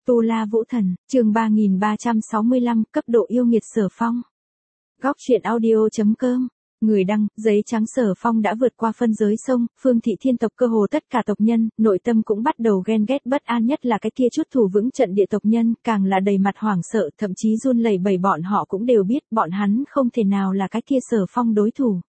Tu La Vũ Thần, chương 3365, cấp độ yêu nghiệt Sở Phong. Góc truyện audio.com. Người đăng, giấy trắng. Sở Phong đã vượt qua phân giới sông, Phương Thị Thiên tộc cơ hồ tất cả tộc nhân, nội tâm cũng bắt đầu ghen ghét bất an, nhất là cái kia chút thủ vững trận địa tộc nhân, càng là đầy mặt hoảng sợ, thậm chí run lẩy bẩy. Bọn họ cũng đều biết, bọn hắn không thể nào là cái kia Sở Phong đối thủ.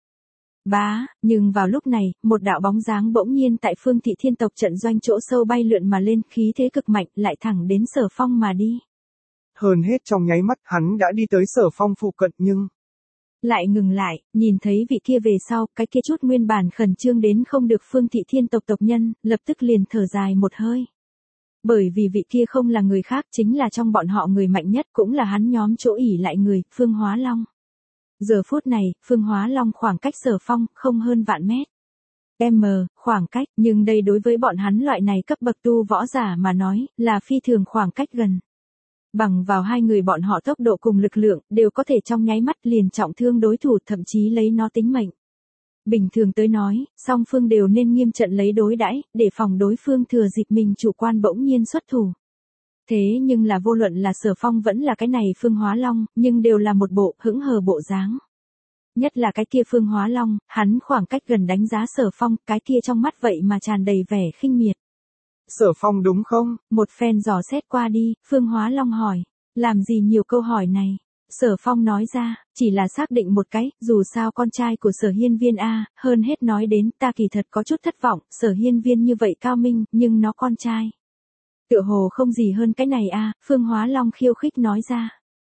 Nhưng vào lúc này, một đạo bóng dáng bỗng nhiên tại Phương Thị Thiên tộc trận doanh chỗ sâu bay lượn mà lên, khí thế cực mạnh, lại thẳng đến Sở Phong mà đi. Hơn hết trong nháy mắt hắn đã đi tới Sở Phong phụ cận nhưng lại ngừng lại, nhìn thấy vị kia về sau, cái kia chút nguyên bản khẩn trương đến không được Phương Thị Thiên tộc tộc nhân, lập tức liền thở dài một hơi. Bởi vì vị kia không là người khác, chính là trong bọn họ người mạnh nhất, cũng là hắn nhóm chỗ ỷ lại người, Phương Hóa Long. Giờ phút này, Phương Hóa Long khoảng cách Sở Phong không hơn vạn mét. Khoảng cách, nhưng đây đối với bọn hắn loại này cấp bậc tu võ giả mà nói, là phi thường khoảng cách gần. Bằng vào hai người bọn họ tốc độ cùng lực lượng, đều có thể trong nháy mắt liền trọng thương đối thủ, thậm chí lấy nó tính mệnh. Bình thường tới nói, song phương đều nên nghiêm trận lấy đối đãi, để phòng đối phương thừa dịp mình chủ quan bỗng nhiên xuất thủ. Thế nhưng là vô luận là Sở Phong vẫn là cái này Phương Hóa Long, nhưng đều là một bộ hững hờ bộ dáng. Nhất là cái kia Phương Hóa Long, hắn khoảng cách gần đánh giá Sở Phong, cái kia trong mắt vậy mà tràn đầy vẻ khinh miệt. Sở Phong đúng không? Một phen dò xét qua đi, Phương Hóa Long hỏi. Làm gì nhiều câu hỏi này? Sở Phong nói ra, chỉ là xác định một cái, dù sao con trai của Sở Hiên Viên a, hơn hết nói đến, ta kỳ thật có chút thất vọng, Sở Hiên Viên như vậy cao minh, nhưng nó con trai. Tựa hồ không gì hơn cái này a, Phương Hóa Long khiêu khích nói ra.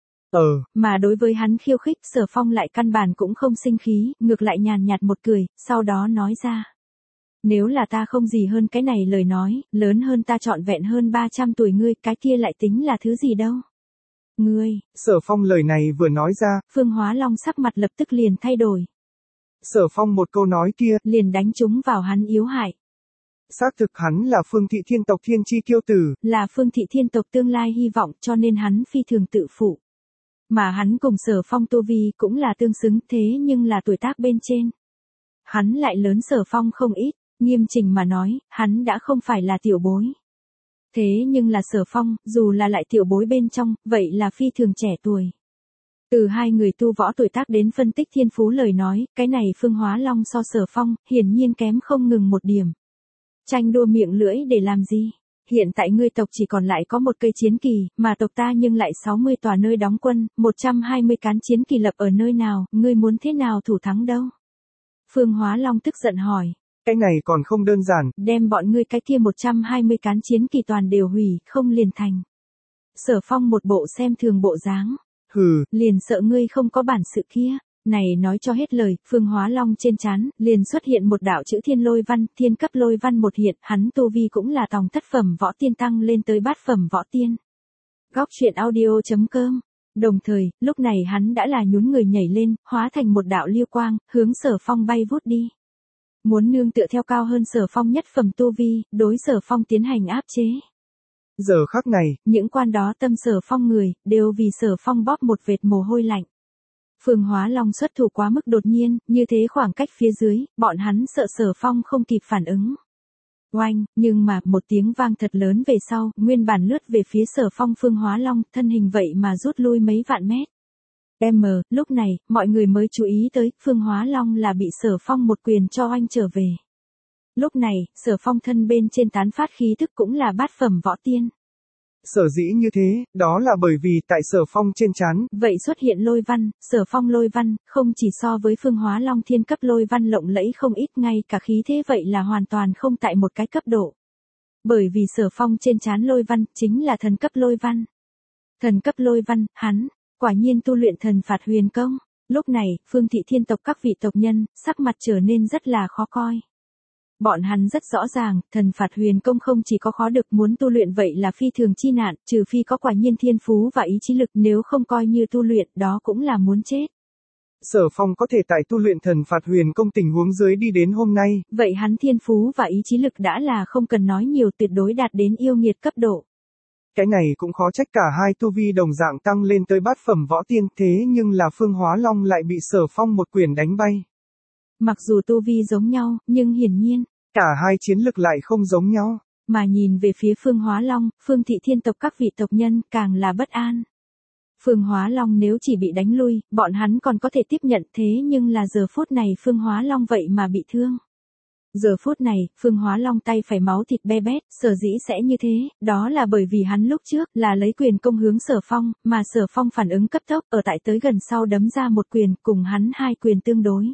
Mà đối với hắn khiêu khích, Sở Phong lại căn bản cũng không sinh khí, ngược lại nhàn nhạt một cười, sau đó nói ra. Nếu là ta không gì hơn cái này lời nói, lớn hơn ta trọn vẹn hơn 300 tuổi ngươi, cái kia lại tính là thứ gì đâu. Ngươi, Sở Phong lời này vừa nói ra, Phương Hóa Long sắc mặt lập tức liền thay đổi. Sở Phong một câu nói kia, liền đánh trúng vào hắn yếu hại. Xác thực hắn là Phương Thị Thiên tộc thiên chi kiêu tử, là Phương Thị Thiên tộc tương lai hy vọng, cho nên hắn phi thường tự phụ. Mà hắn cùng Sở Phong tu vi cũng là tương xứng, thế nhưng là tuổi tác bên trên. Hắn lại lớn Sở Phong không ít, nghiêm chỉnh mà nói, hắn đã không phải là tiểu bối. Thế nhưng là Sở Phong, dù là lại tiểu bối bên trong, vậy là phi thường trẻ tuổi. Từ hai người tu võ tuổi tác đến phân tích thiên phú lời nói, cái này Phương Hóa Long so Sở Phong, hiển nhiên kém không ngừng một điểm. Tranh đua miệng lưỡi để làm gì? Hiện tại ngươi tộc chỉ còn lại có một cây chiến kỳ, mà tộc ta nhưng lại 60 tòa nơi đóng quân, 120 cán chiến kỳ lập ở nơi nào, ngươi muốn thế nào thủ thắng đâu? Phương Hóa Long tức giận hỏi. Cái này còn không đơn giản. Đem bọn ngươi cái kia 120 cán chiến kỳ toàn đều hủy, không liền thành. Sở Phong một bộ xem thường bộ dáng. Hừ, liền sợ ngươi không có bản sự kia. Này nói cho hết lời, Phương Hóa Long trên trán, liền xuất hiện một đạo chữ thiên lôi văn, thiên cấp lôi văn một hiện, hắn tu vi cũng là tòng thất phẩm võ tiên tăng lên tới bát phẩm võ tiên. Góc truyện audio.com. Đồng thời, lúc này hắn đã là nhún người nhảy lên, hóa thành một đạo liêu quang, hướng Sở Phong bay vút đi. Muốn nương tựa theo cao hơn Sở Phong nhất phẩm tu vi, đối Sở Phong tiến hành áp chế. Giờ khắc này, những quan đó tâm Sở Phong người, đều vì Sở Phong bóp một vệt mồ hôi lạnh. Phương Hóa Long xuất thủ quá mức đột nhiên, như thế khoảng cách phía dưới, bọn hắn sợ Sở Phong không kịp phản ứng. Oanh, nhưng mà, một tiếng vang thật lớn về sau, nguyên bản lướt về phía Sở Phong Phương Hóa Long, thân hình vậy mà rút lui mấy vạn mét. Lúc này, mọi người mới chú ý tới, Phương Hóa Long là bị Sở Phong một quyền cho oanh trở về. Lúc này, Sở Phong thân bên trên tán phát khí thức cũng là bát phẩm võ tiên. Sở dĩ như thế, đó là bởi vì tại Sở Phong trên trán, vậy xuất hiện lôi văn, Sở Phong lôi văn, không chỉ so với Phương Hóa Long thiên cấp lôi văn lộng lẫy không ít, ngay cả khí thế vậy là hoàn toàn không tại một cái cấp độ. Bởi vì Sở Phong trên trán lôi văn, chính là thần cấp lôi văn. Thần cấp lôi văn, hắn, quả nhiên tu luyện thần phạt huyền công. Lúc này, Phương Thị Thiên tộc các vị tộc nhân, sắc mặt trở nên rất là khó coi. Bọn hắn rất rõ ràng, thần phạt huyền công không chỉ có khó được, muốn tu luyện vậy là phi thường chi nạn, trừ phi có quả nhiên thiên phú và ý chí lực, nếu không coi như tu luyện, đó cũng là muốn chết. Sở Phong có thể tại tu luyện thần phạt huyền công tình huống dưới đi đến hôm nay. Vậy hắn thiên phú và ý chí lực đã là không cần nói nhiều, tuyệt đối đạt đến yêu nghiệt cấp độ. Cái này cũng khó trách cả hai tu vi đồng dạng tăng lên tới bát phẩm võ tiên, thế nhưng là Phương Hóa Long lại bị Sở Phong một quyền đánh bay. Mặc dù tu vi giống nhau, nhưng hiển nhiên, cả hai chiến lực lại không giống nhau. Mà nhìn về phía Phương Hóa Long, Phương Thị Thiên tộc các vị tộc nhân càng là bất an. Phương Hóa Long nếu chỉ bị đánh lui, bọn hắn còn có thể tiếp nhận, thế nhưng là giờ phút này Phương Hóa Long vậy mà bị thương. Giờ phút này, Phương Hóa Long tay phải máu thịt be bét, sở dĩ sẽ như thế, đó là bởi vì hắn lúc trước là lấy quyền công hướng Sở Phong, mà Sở Phong phản ứng cấp tốc, ở tại tới gần sau đấm ra một quyền, cùng hắn hai quyền tương đối.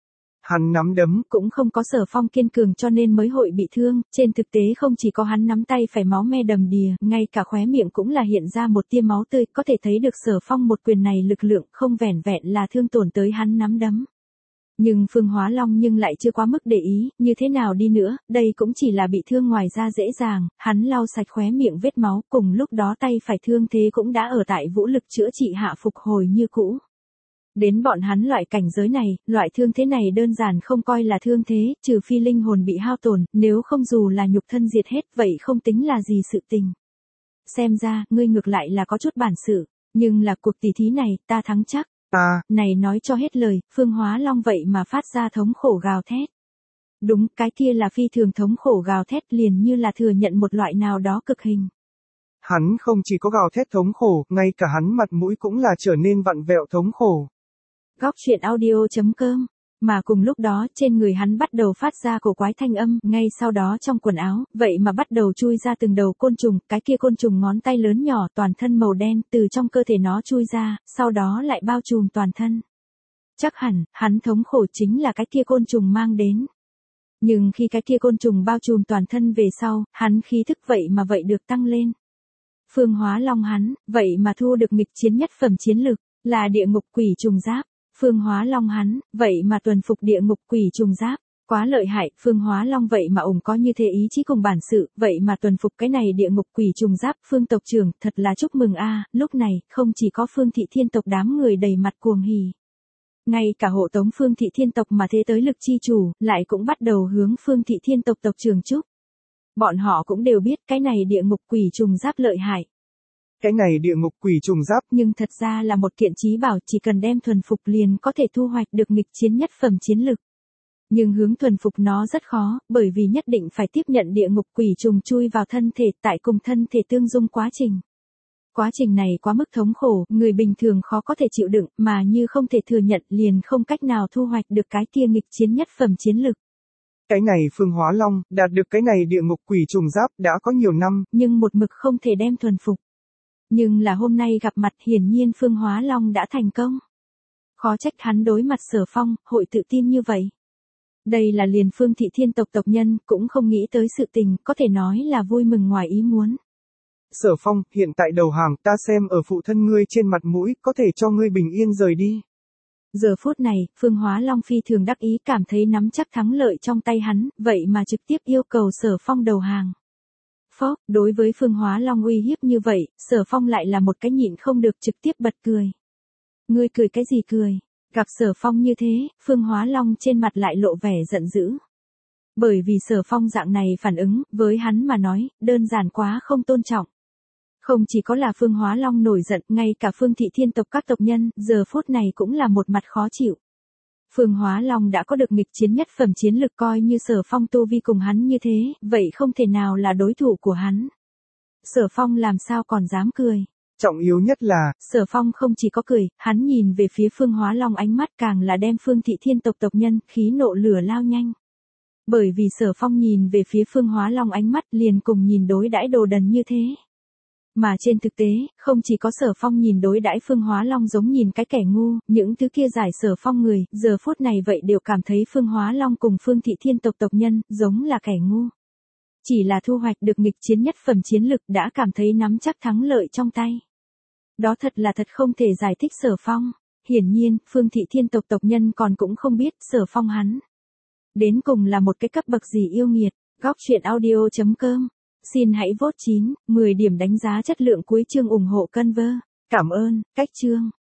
Hắn nắm đấm cũng không có Sở Phong kiên cường cho nên mới hội bị thương, trên thực tế không chỉ có hắn nắm tay phải máu me đầm đìa, ngay cả khóe miệng cũng là hiện ra một tia máu tươi, có thể thấy được Sở Phong một quyền này lực lượng không vẻn vẹn là thương tổn tới hắn nắm đấm. Nhưng Phương Hóa Long nhưng lại chưa quá mức để ý, như thế nào đi nữa, đây cũng chỉ là bị thương ngoài da dễ dàng, hắn lau sạch khóe miệng vết máu, cùng lúc đó tay phải thương thế cũng đã ở tại vũ lực chữa trị hạ phục hồi như cũ. Đến bọn hắn loại cảnh giới này, loại thương thế này đơn giản không coi là thương thế, trừ phi linh hồn bị hao tổn, nếu không dù là nhục thân diệt hết vậy không tính là gì sự tình. Xem ra, ngươi ngược lại là có chút bản sự, nhưng là cuộc tỷ thí này, ta thắng chắc. Này nói cho hết lời, Phương Hóa Long vậy mà phát ra thống khổ gào thét. Đúng, cái kia là phi thường thống khổ gào thét liền như là thừa nhận một loại nào đó cực hình. Hắn không chỉ có gào thét thống khổ, ngay cả hắn mặt mũi cũng là trở nên vặn vẹo thống khổ. Góc truyện audio.com. Mà cùng lúc đó, trên người hắn bắt đầu phát ra cổ quái thanh âm, ngay sau đó trong quần áo, vậy mà bắt đầu chui ra từng đầu côn trùng, cái kia côn trùng ngón tay lớn nhỏ toàn thân màu đen, từ trong cơ thể nó chui ra, sau đó lại bao trùm toàn thân. Chắc hẳn, hắn thống khổ chính là cái kia côn trùng mang đến. Nhưng khi cái kia côn trùng bao trùm toàn thân về sau, hắn khí thức vậy mà vậy được tăng lên. Phương Hóa Long hắn, vậy mà thu được nghịch chiến nhất phẩm chiến lực, là địa ngục quỷ trùng giáp. Phương Hóa Long hắn, vậy mà tuần phục địa ngục quỷ trùng giáp, quá lợi hại, Phương Hóa Long vậy mà ủng có như thế ý chí cùng bản sự, vậy mà tuần phục cái này địa ngục quỷ trùng giáp, Phương tộc trưởng, thật là chúc mừng a. Lúc này, không chỉ có Phương Thị Thiên tộc đám người đầy mặt cuồng hỉ. Ngay cả hộ tống Phương Thị Thiên tộc mà thế tới lực chi chủ, lại cũng bắt đầu hướng Phương Thị Thiên tộc tộc trưởng chúc. Bọn họ cũng đều biết cái này địa ngục quỷ trùng giáp lợi hại. Cái này địa ngục quỷ trùng giáp, nhưng thật ra là một kiện chí bảo, chỉ cần đem thuần phục liền có thể thu hoạch được nghịch chiến nhất phẩm chiến lực. Nhưng hướng thuần phục nó rất khó, bởi vì nhất định phải tiếp nhận địa ngục quỷ trùng chui vào thân thể tại cùng thân thể tương dung quá trình. Quá trình này quá mức thống khổ, người bình thường khó có thể chịu đựng, mà như không thể thừa nhận liền không cách nào thu hoạch được cái kia nghịch chiến nhất phẩm chiến lực. Cái này Phương Hóa Long, đạt được cái này địa ngục quỷ trùng giáp đã có nhiều năm, nhưng một mực không thể đem thuần phục. Nhưng là hôm nay gặp mặt hiển nhiên Phương Hóa Long đã thành công. Khó trách hắn đối mặt Sở Phong, hội tự tin như vậy. Đây là liền Phương Thị Thiên tộc tộc nhân, cũng không nghĩ tới sự tình, có thể nói là vui mừng ngoài ý muốn. Sở Phong, hiện tại đầu hàng, ta xem ở phụ thân ngươi trên mặt mũi, có thể cho ngươi bình yên rời đi. Giờ phút này, Phương Hóa Long phi thường đắc ý cảm thấy nắm chắc thắng lợi trong tay hắn, vậy mà trực tiếp yêu cầu Sở Phong đầu hàng. Phó, đối với Phương Hóa Long uy hiếp như vậy, Sở Phong lại là một cái nhịn không được trực tiếp bật cười. Ngươi cười cái gì cười? Gặp Sở Phong như thế, Phương Hóa Long trên mặt lại lộ vẻ giận dữ. Bởi vì Sở Phong dạng này phản ứng, với hắn mà nói, đơn giản quá không tôn trọng. Không chỉ có là Phương Hóa Long nổi giận, ngay cả Phương Thị Thiên tộc các tộc nhân, giờ phút này cũng là một mặt khó chịu. Phương Hóa Long đã có được nghịch chiến nhất phẩm chiến lực, coi như Sở Phong tu vi cùng hắn như thế, vậy không thể nào là đối thủ của hắn. Sở Phong làm sao còn dám cười. Trọng yếu nhất là, Sở Phong không chỉ có cười, hắn nhìn về phía Phương Hóa Long ánh mắt càng là đem Phương Thị Thiên tộc tộc nhân, khí nộ lửa lao nhanh. Bởi vì Sở Phong nhìn về phía Phương Hóa Long ánh mắt liền cùng nhìn đối đãi đồ đần như thế. Mà trên thực tế, không chỉ có Sở Phong nhìn đối đãi Phương Hóa Long giống nhìn cái kẻ ngu, những thứ kia giải Sở Phong người, giờ phút này vậy đều cảm thấy Phương Hóa Long cùng Phương Thị Thiên tộc tộc nhân, giống là kẻ ngu. Chỉ là thu hoạch được nghịch chiến nhất phẩm chiến lực đã cảm thấy nắm chắc thắng lợi trong tay. Đó thật là thật không thể giải thích Sở Phong. Hiển nhiên, Phương Thị Thiên tộc tộc nhân còn cũng không biết Sở Phong hắn. Đến cùng là một cái cấp bậc gì yêu nghiệt. Góc truyện audio.com. Xin hãy vote 9, 10 điểm đánh giá chất lượng cuối chương ủng hộ Conver. Cảm ơn, cách chương.